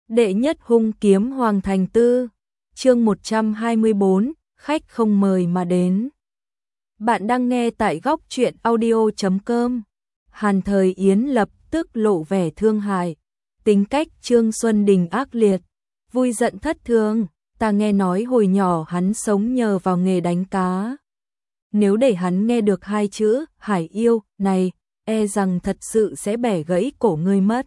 Đệ nhất hung kiếm Hoàng Thành Tư, chương 124, khách không mời mà đến. Bạn đang nghe tại góc truyện audio.com. Hàn Thời Yến lập tức lộ vẻ thương hại. Tính cách Trương Xuân Đình ác liệt, vui giận thất thường. Ta nghe nói hồi nhỏ hắn sống nhờ vào nghề đánh cá. Nếu để hắn nghe được hai chữ hải yêu này, e rằng thật sự sẽ bẻ gãy cổ ngươi mất.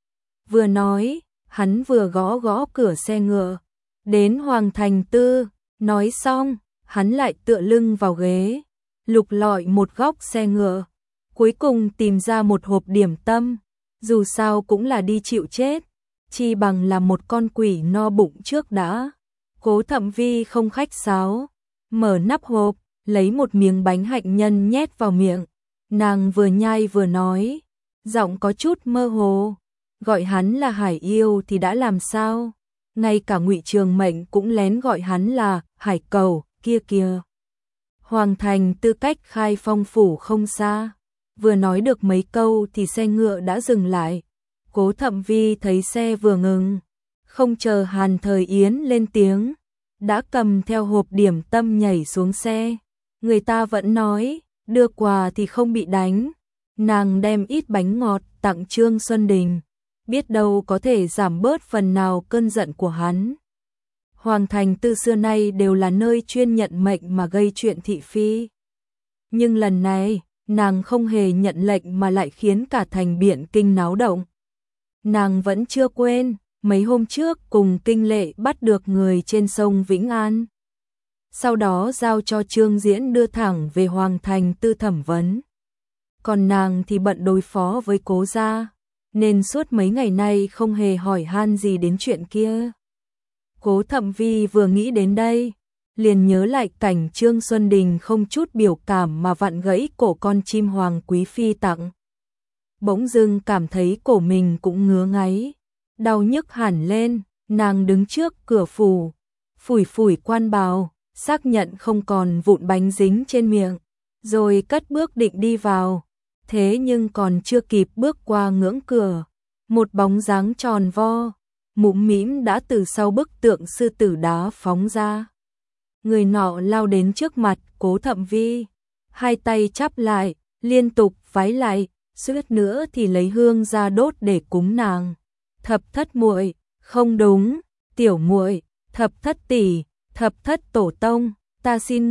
Vừa nói, hắn vừa gõ gõ cửa xe ngựa. Đến Hoàng Thành Tư, nói xong, hắn lại tựa lưng vào ghế, lục lọi một góc xe ngựa, cuối cùng tìm ra một hộp điểm tâm. Dù sao cũng là đi chịu chết, chi bằng là một con quỷ no bụng trước đã. Cố Thẩm Vi không khách sáo, mở nắp hộp, lấy một miếng bánh hạnh nhân nhét vào miệng. Nàng vừa nhai vừa nói, giọng có chút mơ hồ. Gọi hắn là hải yêu thì đã làm sao? Ngay cả Ngụy Trường Mệnh cũng lén gọi hắn là hải cầu, kia kìa. Hoàng Thành Tư cách Khai Phong phủ không xa. Vừa nói được mấy câu thì xe ngựa đã dừng lại. Cố Thẩm Vi thấy xe vừa ngừng, không chờ Hàn Thời Yến lên tiếng, đã cầm theo hộp điểm tâm nhảy xuống xe. Người ta vẫn nói, đưa quà thì không bị đánh. Nàng đem ít bánh ngọt tặng Trương Xuân Đình, biết đâu có thể giảm bớt phần nào cơn giận của hắn. Hoàng Thành Tư xưa nay đều là nơi chuyên nhận mệnh mà gây chuyện thị phi. Nhưng lần này, nàng không hề nhận lệnh mà lại khiến cả thành Biện Kinh náo động. Nàng vẫn chưa quên, mấy hôm trước cùng Kinh Lệ bắt được người trên sông Vĩnh An. Sau đó giao cho Trương Diễn đưa thẳng về Hoàng Thành Tư thẩm vấn. Còn nàng thì bận đối phó với Cố gia, nên suốt mấy ngày nay không hề hỏi han gì đến chuyện kia. Cố Thẩm Vi vừa nghĩ đến đây, liền nhớ lại cảnh Trương Xuân Đình không chút biểu cảm mà vặn gãy cổ con chim hoàng quý phi tặng. Bỗng dưng cảm thấy cổ mình cũng ngứa ngáy, đau nhức hẳn lên. Nàng đứng trước cửa phủ, phủi phủi quan bào, xác nhận không còn vụn bánh dính trên miệng, rồi cất bước định đi vào. Thế nhưng còn chưa kịp bước qua ngưỡng cửa, một bóng dáng tròn vo, mũm mĩm đã từ sau bức tượng sư tử đá phóng ra. Người nọ lao đến trước mặt Cố Thẩm Vi, hai tay chắp lại, liên tục vái lại, suýt nữa thì lấy hương ra đốt để cúng nàng. Thập thất muội, không đúng, tiểu muội, thập thất tỷ, thập thất tổ tông, ta xin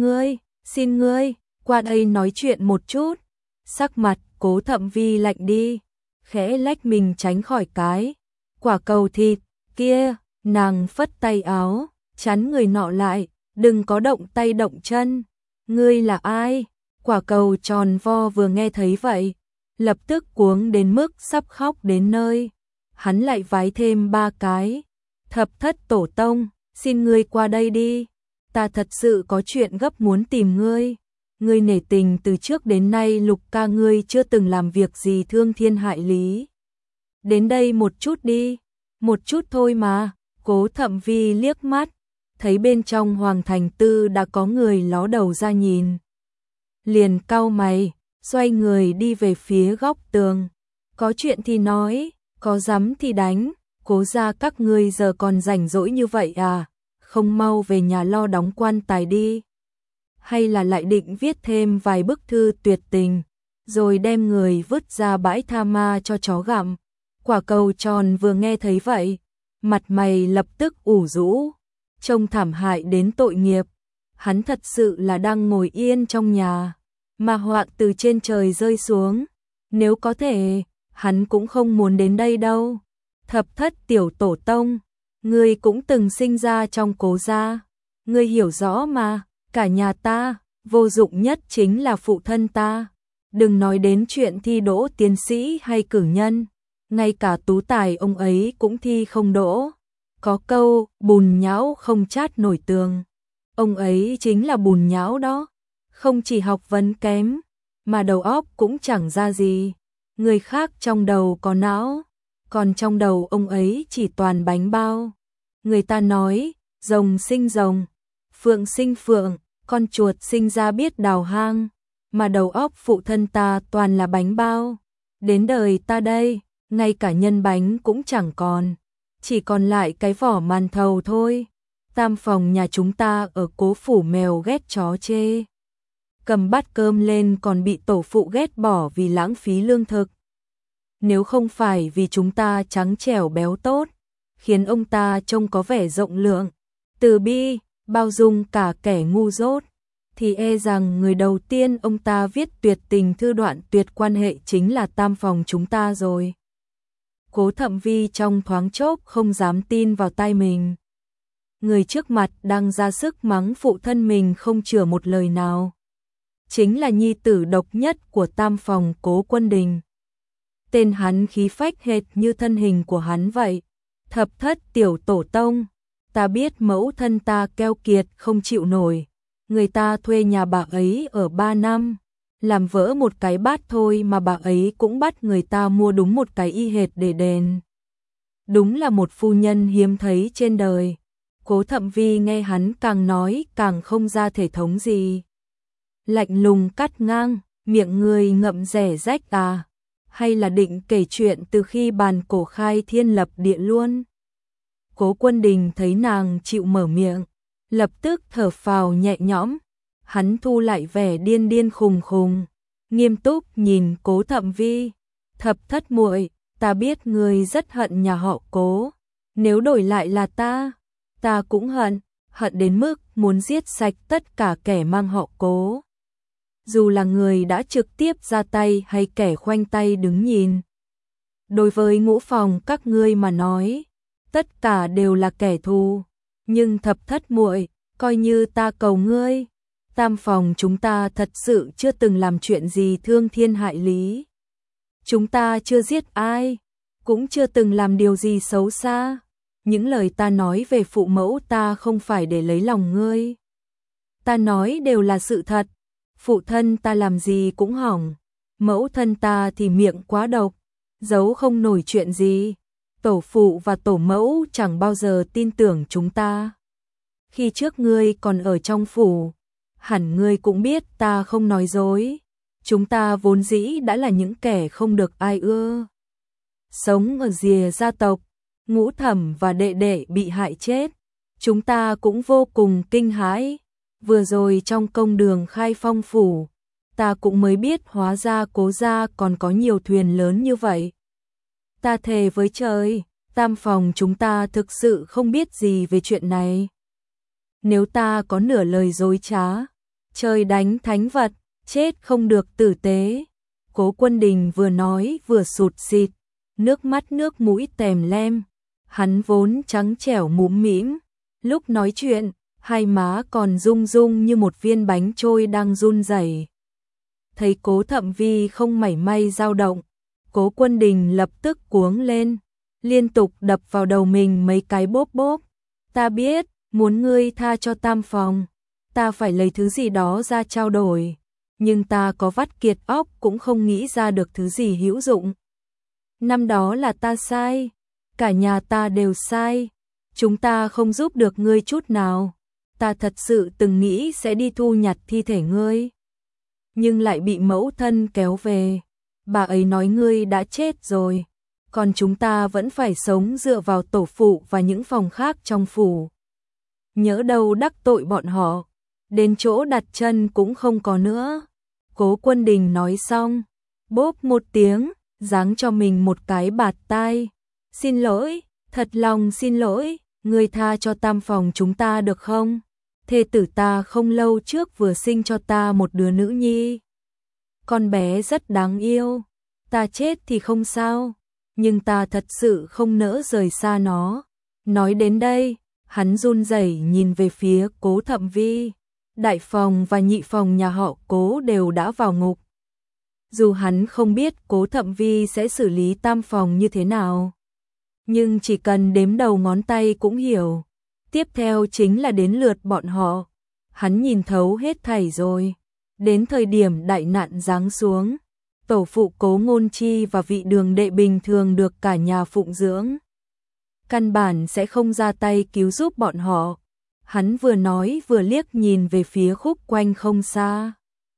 ngươi, qua đây nói chuyện một chút. Sắc mặt Cố Thẩm Vi lạnh đi, khẽ lách mình tránh khỏi cái quả cầu thịt kia. Nàng phất tay áo, chắn người nọ lại, đừng có động tay động chân. Ngươi là ai? Quả cầu tròn vo vừa nghe thấy vậy, lập tức cuống đến mức sắp khóc đến nơi. Hắn lại vái thêm ba cái. Thập thất tổ tông, xin ngươi qua đây đi, ta thật sự có chuyện gấp muốn tìm ngươi. Ngươi nể tình từ trước đến nay Lục ca ngươi chưa từng làm việc gì thương thiên hại lý. Đến đây một chút đi, một chút thôi mà. Cố Thẩm Vi liếc mắt, thấy bên trong Hoàng Thành Tư đã có người ló đầu ra nhìn. Liền cau mày, xoay người đi về phía góc tường. Có chuyện thì nói, có dám thì đánh. Cố gia các ngươi giờ còn rảnh rỗi như vậy à? Không mau về nhà lo đóng quan tài đi. Hay là lại định viết thêm vài bức thư tuyệt tình, rồi đem người vứt ra bãi tha ma cho chó gặm. Quả cầu tròn vừa nghe thấy vậy, mặt mày lập tức ủ rũ, trông thảm hại đến tội nghiệp. Hắn thật sự là đang ngồi yên trong nhà, mà họa từ trên trời rơi xuống. Nếu có thể, hắn cũng không muốn đến đây đâu. Thập thất tiểu tổ tông, ngươi cũng từng sinh ra trong Cố gia, ngươi hiểu rõ mà. Cả nhà ta, vô dụng nhất chính là phụ thân ta. Đừng nói đến chuyện thi đỗ tiến sĩ hay cử nhân, ngay cả tú tài ông ấy cũng thi không đỗ. Có câu, bùn nhão không chát nổi tường. Ông ấy chính là bùn nhão đó. Không chỉ học vấn kém, mà đầu óc cũng chẳng ra gì. Người khác trong đầu có não, còn trong đầu ông ấy chỉ toàn bánh bao. Người ta nói, rồng sinh rồng, phượng sinh phượng, con chuột sinh ra biết đào hang, mà đầu óc phụ thân ta toàn là bánh bao. Đến đời ta đây, ngay cả nhân bánh cũng chẳng còn, chỉ còn lại cái vỏ màn thầu thôi. Tam phòng nhà chúng ta ở Cố phủ mèo ghét chó chê. Cầm bát cơm lên còn bị tổ phụ ghét bỏ vì lãng phí lương thực. Nếu không phải vì chúng ta trắng trẻo béo tốt, khiến ông ta trông có vẻ rộng lượng, từ bi, bao dung cả kẻ ngu dốt, thì e rằng người đầu tiên ông ta viết tuyệt tình thư đoạn tuyệt quan hệ chính là tam phòng chúng ta rồi. Cố Thậm Vi trong thoáng chốc không dám tin vào tai mình. Người trước mặt đang ra sức mắng phụ thân mình không chừa một lời nào. Chính là nhi tử độc nhất của tam phòng Cố Quân Đình. Tên hắn khí phách hệt như thân hình của hắn vậy. Thập thất tiểu tổ tông, ta biết mẫu thân ta keo kiệt không chịu nổi. Người ta thuê nhà bà ấy ở 3 năm, làm vỡ một cái bát thôi mà bà ấy cũng bắt người ta mua đúng một cái y hệt để đền. Đúng là một phu nhân hiếm thấy trên đời. Cố Thậm Vi nghe hắn càng nói càng không ra thể thống gì. Lạnh lùng cắt ngang, miệng người ngậm rẻ rách à? Hay là định kể chuyện từ khi bàn cổ khai thiên lập địa luôn? Cố Quân Đình thấy nàng chịu mở miệng, lập tức thở phào nhẹ nhõm. Hắn thu lại vẻ điên điên khùng khùng, nghiêm túc nhìn Cố Thậm Vi. Thập thất muội, ta biết ngươi rất hận nhà họ Cố. Nếu đổi lại là ta cũng hận đến mức muốn giết sạch tất cả kẻ mang họ Cố. Dù là người đã trực tiếp ra tay hay kẻ khoanh tay đứng nhìn. Đối với ngũ phòng các ngươi mà nói, tất cả đều là kẻ thù. Nhưng thập thất muội, coi như ta cầu ngươi, tam phòng chúng ta thật sự chưa từng làm chuyện gì thương thiên hại lý. Chúng ta chưa giết ai, cũng chưa từng làm điều gì xấu xa. Những lời ta nói về phụ mẫu ta không phải để lấy lòng ngươi. Ta nói đều là sự thật. Phụ thân ta làm gì cũng hỏng. Mẫu thân ta thì miệng quá độc, giấu không nổi chuyện gì. Tổ phụ và tổ mẫu chẳng bao giờ tin tưởng chúng ta. Khi trước ngươi còn ở trong phủ, hẳn ngươi cũng biết ta không nói dối. Chúng ta vốn dĩ đã là những kẻ không được ai ưa. Sống ở rìa gia tộc, ngũ thẩm và đệ đệ bị hại chết, chúng ta cũng vô cùng kinh hãi. Vừa rồi trong công đường Khai Phong phủ, ta cũng mới biết hóa ra Cố gia còn có nhiều thuyền lớn như vậy. Ta thề với trời, tam phòng chúng ta thực sự không biết gì về chuyện này. Nếu ta có nửa lời dối trá, trời đánh thánh vật, chết không được tử tế. Cố Quân Đình vừa nói vừa sụt sịt, nước mắt nước mũi tèm lem. Hắn vốn trắng trẻo mũm mĩm, lúc nói chuyện, hai má còn rung rung như một viên bánh trôi đang run rẩy. Thấy Cố Thậm Vi không mảy may dao động, Cố Quân Đình lập tức cuống lên, liên tục đập vào đầu mình mấy cái bốp bốp. Ta biết, muốn ngươi tha cho tam phòng, ta phải lấy thứ gì đó ra trao đổi, nhưng ta có vắt kiệt óc cũng không nghĩ ra được thứ gì hữu dụng. Năm đó là ta sai, cả nhà ta đều sai, chúng ta không giúp được ngươi chút nào. Ta thật sự từng nghĩ sẽ đi thu nhặt thi thể ngươi, nhưng lại bị mẫu thân kéo về. Bà ấy nói ngươi đã chết rồi, còn chúng ta vẫn phải sống dựa vào tổ phụ và những phòng khác trong phủ. Nhỡ đâu đắc tội bọn họ, đến chỗ đặt chân cũng không có nữa. Cố Quân Đình nói xong, bốp một tiếng, giáng cho mình một cái bạt tai. Xin lỗi, thật lòng xin lỗi, ngươi tha cho tam phòng chúng ta được không? Thê tử ta không lâu trước vừa sinh cho ta một đứa nữ nhi. Con bé rất đáng yêu, ta chết thì không sao, nhưng ta thật sự không nỡ rời xa nó. Nói đến đây, hắn run rẩy nhìn về phía Cố Thậm Vi. Đại phòng và nhị phòng nhà họ Cố đều đã vào ngục. Dù hắn không biết Cố Thậm Vi sẽ xử lý tam phòng như thế nào, nhưng chỉ cần đếm đầu ngón tay cũng hiểu. Tiếp theo chính là đến lượt bọn họ. Hắn nhìn thấu hết thảy rồi. Đến thời điểm đại nạn giáng xuống, tổ phụ Cố Ngôn Chi và vị đường đệ bình thường được cả nhà phụng dưỡng, căn bản sẽ không ra tay cứu giúp bọn họ. Hắn vừa nói vừa liếc nhìn về phía khúc quanh không xa.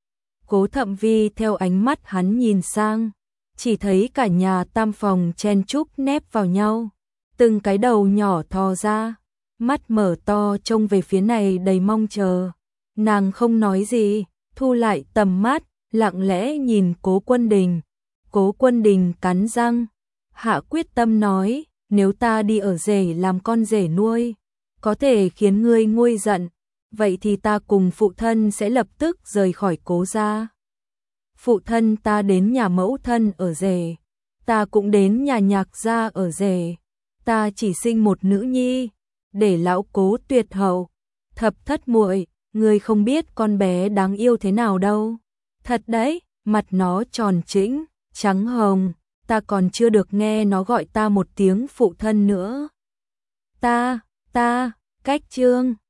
Cố Thậm Vi theo ánh mắt hắn nhìn sang, chỉ thấy cả nhà tam phòng chen chúc nép vào nhau. từng cái đầu nhỏ thò ra, mắt mở to trông về phía này đầy mong chờ. Nàng không nói gì, thu lại tầm mắt, lặng lẽ nhìn Cố Quân Đình. Cố Quân Đình cắn răng, hạ quyết tâm nói, nếu ta đi ở rể làm con rể nuôi, có thể khiến ngươi nguôi giận, vậy thì ta cùng phụ thân sẽ lập tức rời khỏi Cố gia. Phụ thân ta đến nhà mẫu thân ở rể, ta cũng đến nhà Nhạc gia ở rể, ta chỉ sinh một nữ nhi, để lão Cố tuyệt hậu. Thập thất muội, ngươi không biết con bé đáng yêu thế nào đâu. Thật đấy, mặt nó tròn trĩnh, trắng hồng, ta còn chưa được nghe nó gọi ta một tiếng phụ thân nữa. Ta, cách Chương